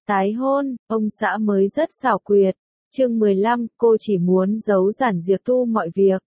Tái hôn, ông xã mới rất xảo quyệt. Chương 15, cô chỉ muốn giấu Giản Diệc Tu mọi việc.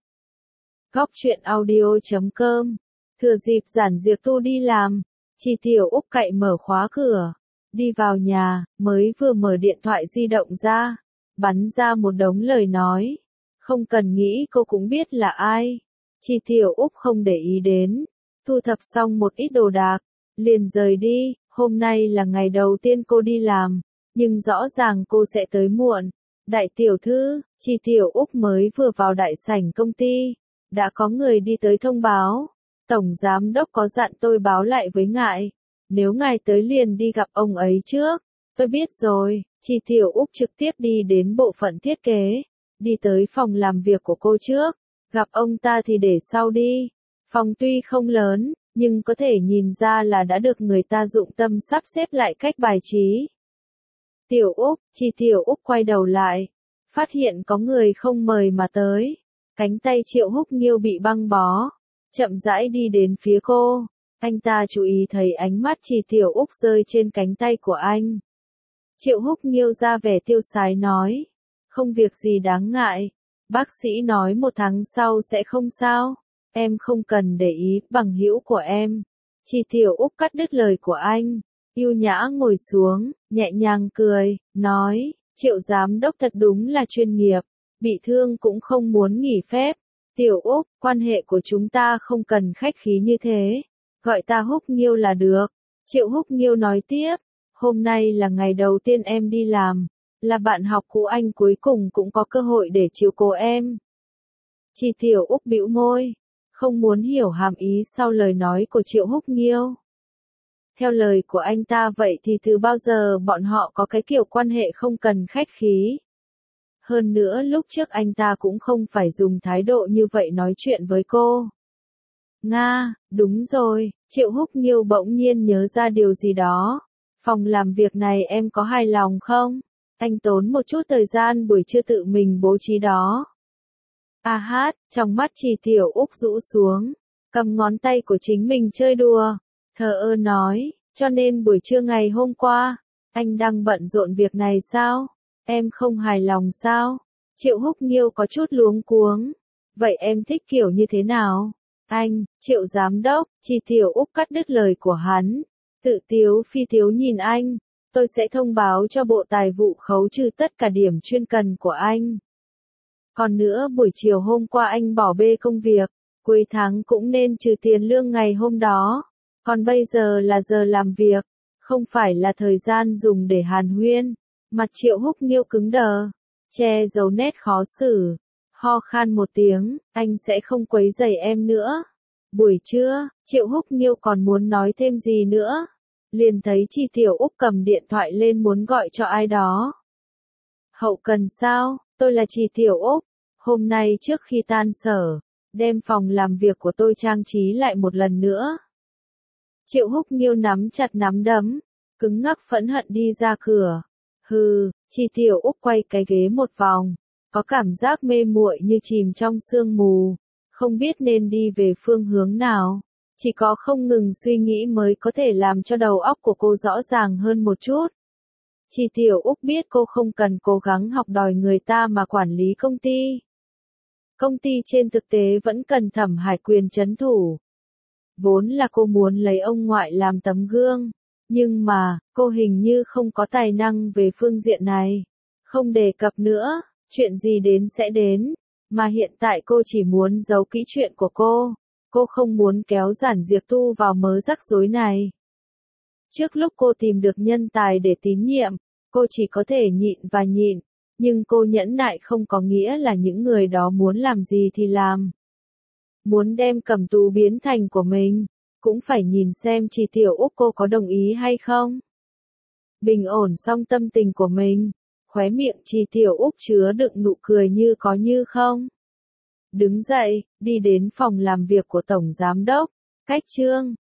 Góc truyện audio.com. Thừa dịp Giản Diệc Tu đi làm, Chi Tiểu Úc cậy mở khóa cửa, đi vào nhà, mới vừa mở điện thoại di động ra, bắn ra một đống lời nói. Không cần nghĩ cô cũng biết là ai. Chi Tiểu Úc không để ý đến, thu thập xong một ít đồ đạc, liền rời đi. Hôm nay là ngày đầu tiên cô đi làm, nhưng rõ ràng cô sẽ tới muộn. Đại tiểu thư, Chi Tiểu Úc mới vừa vào đại sảnh công ty, đã có người đi tới thông báo. Tổng giám đốc có dặn tôi báo lại với ngài, nếu ngài tới liền đi gặp ông ấy trước. Tôi biết rồi. Chi Tiểu Úc trực tiếp đi đến bộ phận thiết kế, đi tới phòng làm việc của cô trước, gặp ông ta thì để sau đi. Phòng tuy không lớn, nhưng có thể nhìn ra là đã được người ta dụng tâm sắp xếp lại cách bài trí. Tiểu Úc, Chi Tiểu Úc quay đầu lại, phát hiện có người không mời mà tới. Cánh tay Triệu Húc Nghiêu bị băng bó, chậm rãi đi đến phía cô. Anh ta chú ý thấy ánh mắt Chi Tiểu Úc rơi trên cánh tay của anh. Triệu Húc Nghiêu ra vẻ tiêu sái nói, không việc gì đáng ngại, bác sĩ nói 1 tháng sau sẽ không sao, em không cần để ý, bằng hữu của em. Chi Tiểu Úc cắt đứt lời của anh, yêu nhã ngồi xuống, nhẹ nhàng cười, nói, Triệu giám đốc thật đúng là chuyên nghiệp, bị thương cũng không muốn nghỉ phép. Tiểu Úc, quan hệ của chúng ta không cần khách khí như thế, gọi ta Húc Nghiêu là được. Triệu Húc Nghiêu nói tiếp, hôm nay là ngày đầu tiên em đi làm, là bạn học cũ anh cuối cùng cũng có cơ hội để chiếu cố em. Chi Tiểu Úc bĩu môi, không muốn hiểu hàm ý sau lời nói của Triệu Húc Nghiêu. Theo lời của anh ta vậy thì từ bao giờ bọn họ có cái kiểu quan hệ không cần khách khí. Hơn nữa lúc trước anh ta cũng không phải dùng thái độ như vậy nói chuyện với cô. Nga, đúng rồi, Triệu Húc Nghiêu bỗng nhiên nhớ ra điều gì đó. Phòng làm việc này em có hài lòng không? Anh tốn một chút thời gian buổi trưa tự mình bố trí đó. A hát, trong mắt Chi Tiểu Úc rũ xuống, cầm ngón tay của chính mình chơi đùa, thờ ơ nói, cho nên buổi trưa ngày hôm qua, anh đang bận rộn việc này sao? Em không hài lòng sao? Triệu Húc Nghiêu có chút luống cuống. Vậy em thích kiểu như thế nào? Anh, Triệu giám đốc, Chi Tiểu Úc cắt đứt lời của hắn. Tự tiếu phi tiếu nhìn anh, tôi sẽ thông báo cho bộ tài vụ khấu trừ tất cả điểm chuyên cần của anh. Còn nữa buổi chiều hôm qua anh bỏ bê công việc, cuối tháng cũng nên trừ tiền lương ngày hôm đó. Còn bây giờ là giờ làm việc, không phải là thời gian dùng để hàn huyên. Mặt Triệu Húc Nghiêu cứng đờ, che giấu nét khó xử, ho khan một tiếng, anh sẽ không quấy rầy em nữa. Buổi trưa, Triệu Húc Nghiêu còn muốn nói thêm gì nữa, liền thấy Chi Tiểu Úc cầm điện thoại lên muốn gọi cho ai đó. Hậu cần sao, tôi là Chi Tiểu Úc, hôm nay trước khi tan sở, đem phòng làm việc của tôi trang trí lại một lần nữa. Triệu Húc Nghiêu nắm chặt nắm đấm, cứng ngắc phẫn hận đi ra cửa. Hừ, Chi Tiểu Úc quay cái ghế một vòng, có cảm giác mê muội như chìm trong sương mù, không biết nên đi về phương hướng nào, chỉ có không ngừng suy nghĩ mới có thể làm cho đầu óc của cô rõ ràng hơn một chút. Chi Tiểu Úc biết cô không cần cố gắng học đòi người ta mà quản lý công ty. Công ty trên thực tế vẫn cần Thẩm Hải Quyền trấn thủ. Vốn là cô muốn lấy ông ngoại làm tấm gương. Nhưng mà, cô hình như không có tài năng về phương diện này. Không đề cập nữa, chuyện gì đến sẽ đến. Mà hiện tại cô chỉ muốn giấu kỹ chuyện của cô. Cô không muốn kéo Giản Diệc Tu vào mớ rắc rối này. Trước lúc cô tìm được nhân tài để tín nhiệm, cô chỉ có thể nhịn và nhịn. Nhưng cô nhẫn nại không có nghĩa là những người đó muốn làm gì thì làm. Muốn đem Cẩm Tú biến thành của mình, cũng phải nhìn xem Chi Tiểu Úc cô có đồng ý hay không. Bình ổn xong tâm tình của mình, khóe miệng Chi Tiểu Úc chứa đựng nụ cười như có như không. Đứng dậy, đi đến phòng làm việc của Tổng Giám đốc, cách Trương,